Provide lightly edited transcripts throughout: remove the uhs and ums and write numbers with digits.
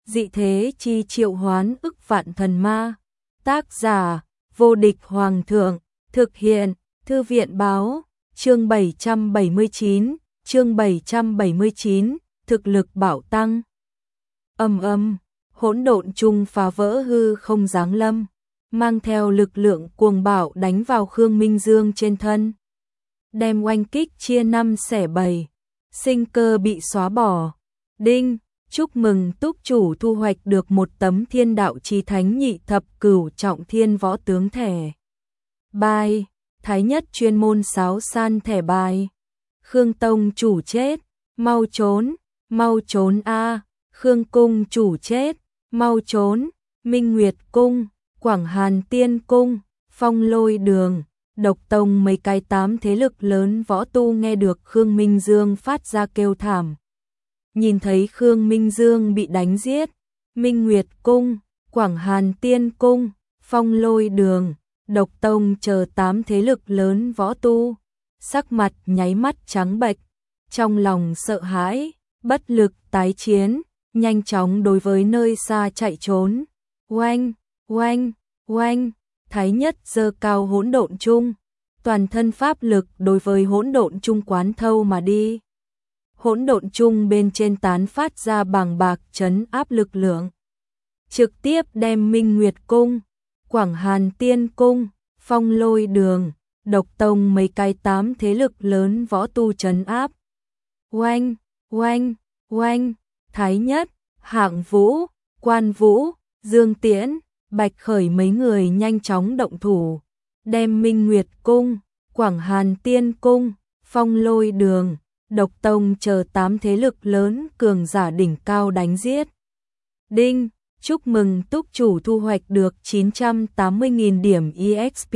dị thế chi triệu hoán ức vạn thần ma. Tác giả, vô địch hoàng thượng, thực hiện, thư viện báo, chương 779, thực lực bảo tăng. Hỗn độn chung phá vỡ hư không giáng lâm, mang theo lực lượng cuồng bạo đánh vào Khương Minh Dương trên thân, đem oanh kích chia 5 xẻ 7, sinh cơ bị xóa bỏ. Đinh, chúc mừng túc chủ thu hoạch được một tấm thiên đạo chí thánh nhị thập cửu trọng thiên võ tướng thẻ. Bài, thái nhất chuyên môn sáo san thẻ bài. Khương Tông chủ chết, mau trốn a. Khương cung chủ chết, mau trốn. Minh Nguyệt cung, Quảng Hàn Tiên cung, Phong Lôi đường, Độc tông mấy cái 8 thế lực lớn võ tu nghe được Khương Minh Dương phát ra kêu thảm. Nhìn thấy Khương Minh Dương bị đánh giết, Minh Nguyệt cung, Quảng Hàn Tiên cung, Phong Lôi đường, Độc tông chờ 8 thế lực lớn võ tu, sắc mặt nháy mắt trắng bệch, trong lòng sợ hãi, bất lực tái chiến, nhanh chóng đối với nơi xa chạy trốn. Oanh, thái nhất giơ cao hỗn độn chung, toàn thân pháp lực đối với hỗn độn chung quán thâu mà đi. Hỗn độn chung bên trên tán phát ra bàng bạc trấn áp lực lượng, trực tiếp đem Minh Nguyệt cung, Quảng Hàn Tiên cung, Phong Lôi đường, Độc tông mấy cái 8 thế lực lớn võ tu trấn áp. Oanh, thái nhất, Hạng Vũ, Quan Vũ, Dương Tiễn, Bạch Khởi mấy người nhanh chóng động thủ, đem Minh Nguyệt cung, Quảng Hàn Tiên cung, Phong Lôi đường, Độc tông chờ 8 thế lực lớn cường giả đỉnh cao đánh giết. Đinh, chúc mừng túc chủ thu hoạch được 980.000 điểm EXP.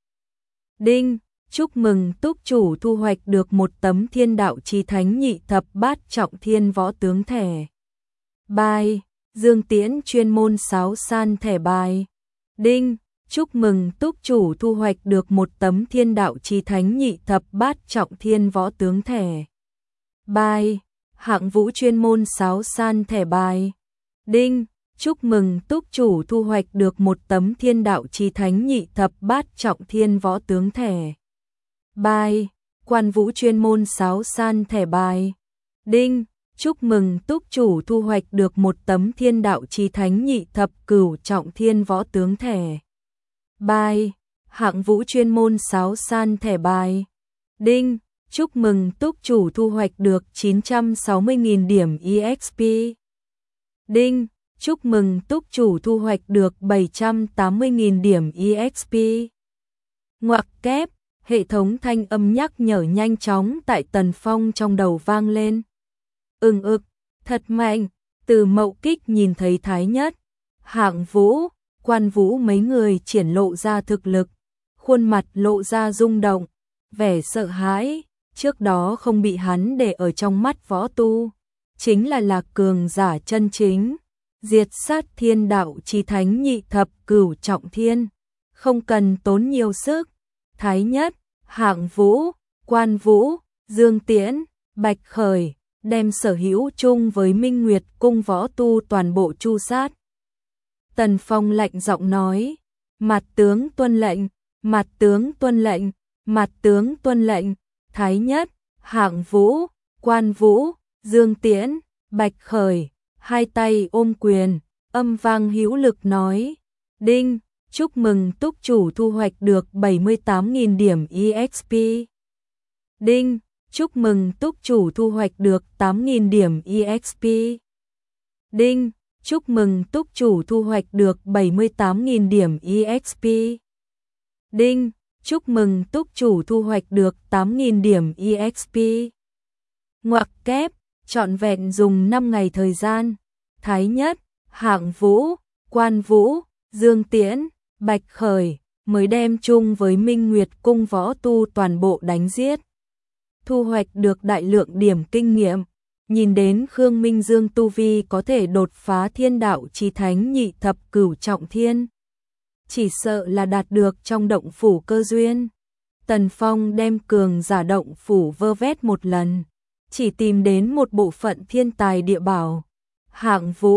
Đinh, chúc mừng túc chủ thu hoạch được một tấm thiên đạo chí thánh nhị thập bát trọng thiên võ tướng thẻ. Bài, Dương Tiễn chuyên môn sáo san thẻ bài. Đinh, chúc mừng túc chủ thu hoạch được một tấm thiên đạo chí thánh nhị thập bát trọng thiên võ tướng thẻ. Bài, Hạng Vũ chuyên môn sáo san thẻ bài. Đinh, chúc mừng túc chủ thu hoạch được một tấm thiên đạo chí thánh nhị thập bát trọng thiên võ tướng thẻ. Bài, Quan Vũ chuyên môn sáo san thẻ bài. Đinh, chúc mừng túc chủ thu hoạch được một tấm thiên đạo chí thánh nhị thập cửu trọng thiên võ tướng thẻ. Bài, Hạng Vũ chuyên môn sáo san thẻ bài. Đinh, chúc mừng túc chủ thu hoạch được 960.000 điểm EXP. Đinh, chúc mừng túc chủ thu hoạch được 780.000 điểm EXP. Ngoặc kép, hệ thống thanh âm nhắc nhở nhanh chóng tại Tần Phong trong đầu vang lên. Thật mạnh. Từ Mậu Kích nhìn thấy thái nhất, Hạng Vũ, Quan Vũ mấy người triển lộ ra thực lực, khuôn mặt lộ ra rung động, vẻ sợ hãi, trước đó không bị hắn để ở trong mắt võ tu, chính là cường giả chân chính, diệt sát thiên đạo chí thánh nhị thập cửu trọng thiên, không cần tốn nhiều sức. Thái nhất, Hạng Vũ, Quan Vũ, Dương Tiễn, Bạch Khởi đem sở hữu chung với Minh Nguyệt cung võ tu toàn bộ tru sát. Tần Phong lạnh giọng nói, mặt tướng tuân lệnh, mặt tướng tuân lệnh, mặt tướng tuân lệnh. Thái nhất, Hạng Vũ, Quan Vũ, Dương Tiễn, Bạch Khởi, hai tay ôm quyền, âm vang hữu lực nói, đinh, chúc mừng túc chủ thu hoạch được 78.000 điểm EXP. Đinh, chúc mừng túc chủ thu hoạch được 8.000 điểm EXP. Đinh, chúc mừng túc chủ thu hoạch được 78.000 điểm EXP. Đinh, chúc mừng túc chủ thu hoạch được 8.000 điểm EXP. Ngoặc kép, trọn vẹn dùng 5 ngày thời gian, Thái nhất, Hạng Vũ, Quan Vũ, Dương Tiễn, Bạch Khởi mới đem chung với Minh Nguyệt cung võ tu toàn bộ đánh giết. Thu hoạch được đại lượng điểm kinh nghiệm, nhìn đến Khương Minh Dương tu vi có thể đột phá thiên đạo chí thánh nhị thập cửu trọng thiên, chỉ sợ là đạt được trong động phủ cơ duyên. Tần Phong đem cường giả động phủ vơ vét một lần, chỉ tìm đến một bộ phận thiên tài địa bảo. Hạng Vũ,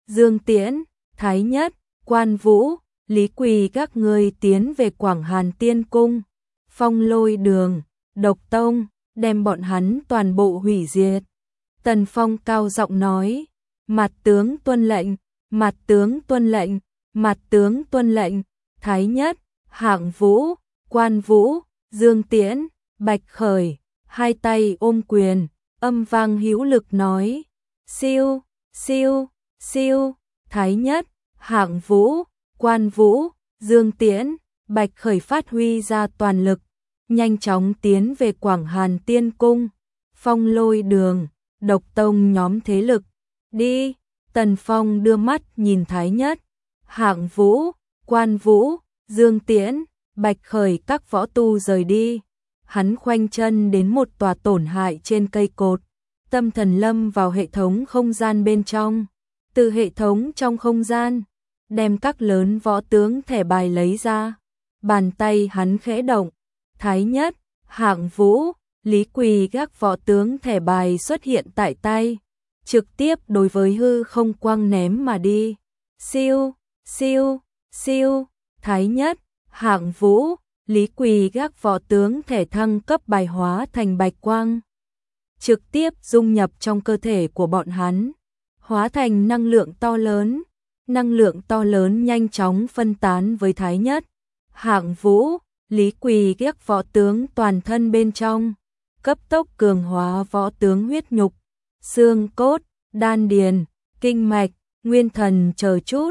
Dương Tiễn, Thái Nhất, Quan Vũ, Lý Quỳ các ngươi tiến về Quảng Hàn Tiên Cung, Phong Lôi Đường, Độc Tông, đem bọn hắn toàn bộ hủy diệt. Tần Phong cao giọng nói, mặt tướng tuân lệnh, mặt tướng tuân lệnh, mặt tướng tuân lệnh. Thái Nhất, Hạng Vũ, Quan Vũ, Dương Tiễn, Bạch Khởi, hai tay ôm quyền, âm vang hữu lực nói, siêu, siêu, siêu. Thái Nhất, Hạng Vũ, Quan Vũ, Dương Tiễn, Bạch Khởi phát huy ra toàn lực, nhanh chóng tiến về Quảng Hàn Tiên Cung, Phong Lôi Đường, Độc Tông nhóm thế lực. Đi. Tần Phong đưa mắt nhìn Thái Nhất, Hạng Vũ, Quan Vũ, Dương Tiễn, Bạch Khởi các võ tu rời đi. Hắn khoanh chân đến một tòa tổn hại trên cây cột, tâm thần lâm vào hệ thống không gian bên trong. Từ hệ thống trong không gian, đem các lớn võ tướng thẻ bài lấy ra. Bàn tay hắn khẽ động, Thái Nhất, Hạng Vũ, Lý Quỳ các võ tướng thẻ bài xuất hiện tại tay, trực tiếp đối với hư không quăng ném mà đi. Siêu, siêu, siêu. Thái Nhất, Hạng Vũ, Lý Quỳ các võ tướng thẻ thăng cấp bài hóa thành bạch quang, trực tiếp dung nhập trong cơ thể của bọn hắn, hóa thành năng lượng to lớn. Năng lượng to lớn nhanh chóng phân tán với Thái Nhất, Hạng Vũ, Lý Quỳ các võ tướng toàn thân bên trong, cấp tốc cường hóa võ tướng huyết nhục, xương cốt, đan điền, kinh mạch, nguyên thần chờ chút.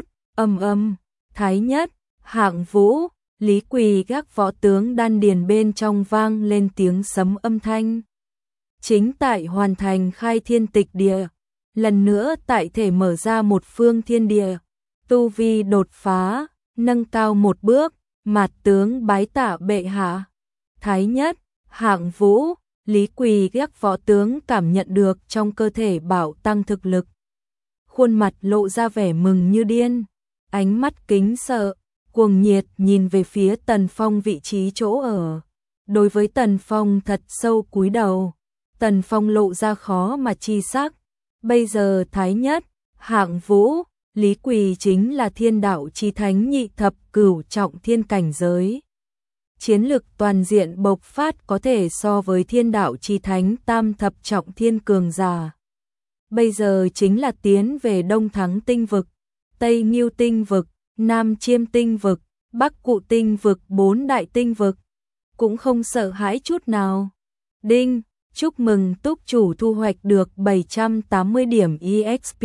Thái Nhất, Hạng Vũ, Lý Quỳ các võ tướng đan điền bên trong vang lên tiếng sấm âm thanh. Chính tại hoàn thành khai thiên tịch địa, lần nữa tại thể mở ra một phương thiên địa, tu vi đột phá, nâng cao một bước, mạt tướng bái tạ bệ hạ. Thái Nhất, Hạng Vũ, Lý Quỳ các võ tướng cảm nhận được trong cơ thể bảo tăng thực lực, khuôn mặt lộ ra vẻ mừng như điên, ánh mắt kính sợ, cuồng nhiệt nhìn về phía Tần Phong vị trí chỗ ở. Đối với Tần Phong thật sâu cúi đầu, Tần Phong lộ ra khó mà chi sắc. Bây giờ Thái Nhất, Hạng Vũ, Lý Quỳ chính là thiên đạo chi thánh nhị thập cửu trọng thiên cảnh giới. Chiến lực toàn diện bộc phát có thể so với thiên đạo chi thánh tam thập trọng thiên cường giả. Bây giờ chính là tiến về Đông Thắng tinh vực, Tây Nghiêu tinh vực, Nam Chiêm tinh vực, Bắc Cụ tinh vực, bốn đại tinh vực, cũng không sợ hãi chút nào. Đinh, chúc mừng túc chủ thu hoạch được 780 điểm EXP.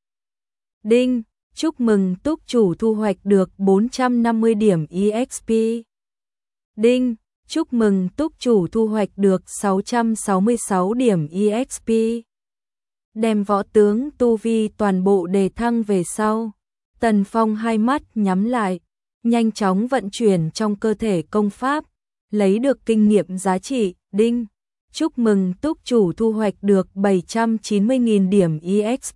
Đinh, chúc mừng túc chủ thu hoạch được 450 điểm EXP. Đinh, chúc mừng túc chủ thu hoạch được 666 điểm EXP. Đem võ tướng tu vi toàn bộ đề thăng về sau, Tần Phong hai mắt nhắm lại, nhanh chóng vận chuyển trong cơ thể công pháp, lấy được kinh nghiệm giá trị. Đinh, chúc mừng túc chủ thu hoạch được 790.000 điểm EXP.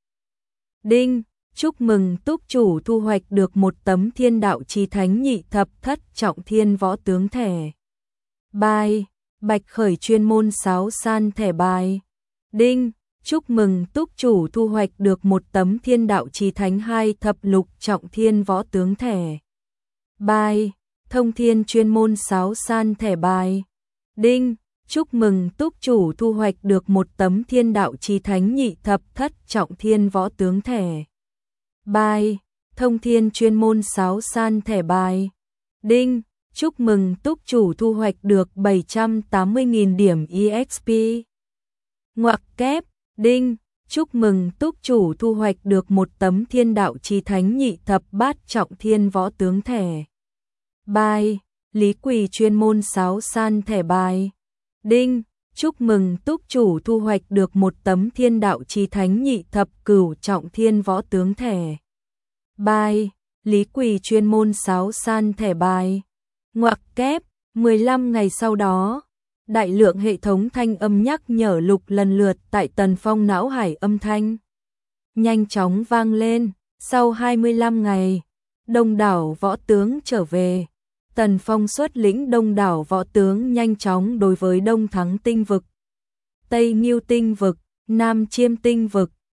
Đinh, chúc mừng túc chủ thu hoạch được một tấm thiên đạo chi thánh nhị thập thất trọng thiên võ tướng thẻ bài, Bạch Khởi chuyên môn sáo san thẻ bài. Đinh, chúc mừng túc chủ thu hoạch được một tấm thiên đạo chi thánh hai thập lục trọng thiên võ tướng thẻ bài, Thông Thiên chuyên môn sáo san thẻ bài. Đinh, chúc mừng túc chủ thu hoạch được một tấm thiên đạo chi thánh nhị thập thất trọng thiên võ tướng thẻ bài, Thông Thiên chuyên môn sáo san thẻ bài. Đinh, chúc mừng túc chủ thu hoạch được 780.000 điểm EXP. Ngoặc kép. Đinh, chúc mừng túc chủ thu hoạch được một tấm thiên đạo chi thánh nhị thập bát trọng thiên võ tướng thẻ bài, Lý Quỳ chuyên môn sáo san thẻ bài. Đinh, chúc mừng túc chủ thu hoạch được một tấm thiên đạo chi thánh nhị thập cửu trọng thiên võ tướng thẻ bài, Lý Quỳ chuyên môn sáo san thẻ bài. Ngoặc kép. 15 ngày sau đó, đại lượng hệ thống thanh âm nhắc nhở lục lần lượt tại Tần Phong não hải âm thanh nhanh chóng vang lên. Sau 25 ngày, đông đảo võ tướng trở về. Tần Phong xuất lĩnh đông đảo võ tướng nhanh chóng đối với Đông Thắng tinh vực, Tây Nghiêu tinh vực, Nam Chiêm tinh vực,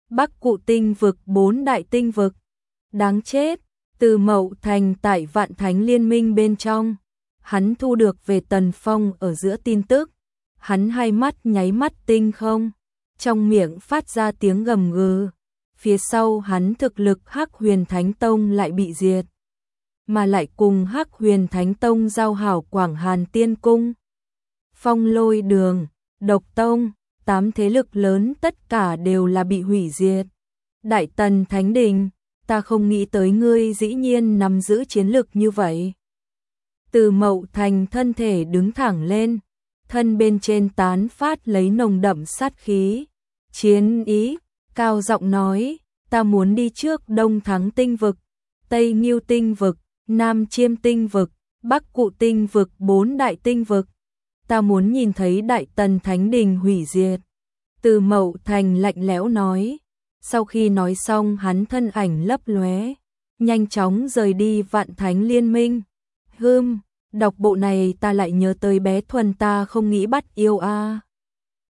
Bắc Cụ tinh vực, 4 đại tinh vực. Đáng chết, Từ Mậu Thành tại Vạn Thánh Liên Minh bên trong, hắn thu được về Tần Phong ở giữa tin tức, hắn hai mắt nháy mắt tinh không, trong miệng phát ra tiếng gầm gừ. Phía sau hắn thực lực Hắc Huyền Thánh Tông lại bị diệt, mà lại cùng Hắc Huyền Thánh Tông giao hảo Quảng Hàn Tiên Cung, Phong Lôi Đường, Độc Tông, 8 thế lực lớn tất cả đều là bị hủy diệt. Đại Tần Thánh Đình, ta không nghĩ tới ngươi dĩ nhiên nắm giữ chiến lực như vậy. Từ Mậu Thành thân thể đứng thẳng lên, thân bên trên tán phát lấy nồng đậm sát khí, chiến ý, cao giọng nói, ta muốn đi trước Đông Thắng tinh vực, Tây Nghiêu tinh vực, Nam Chiêm tinh vực, Bắc Cụ tinh vực, 4 đại tinh vực. Ta muốn nhìn thấy Đại Tần Thánh Đình hủy diệt. Từ Mậu Thành lạnh lẽo nói. Sau khi nói xong hắn thân ảnh lấp lóe, nhanh chóng rời đi Vạn Thánh Liên Minh. Đọc bộ này ta lại nhớ tới bé Thuần, ta không nghĩ bắt yêu a.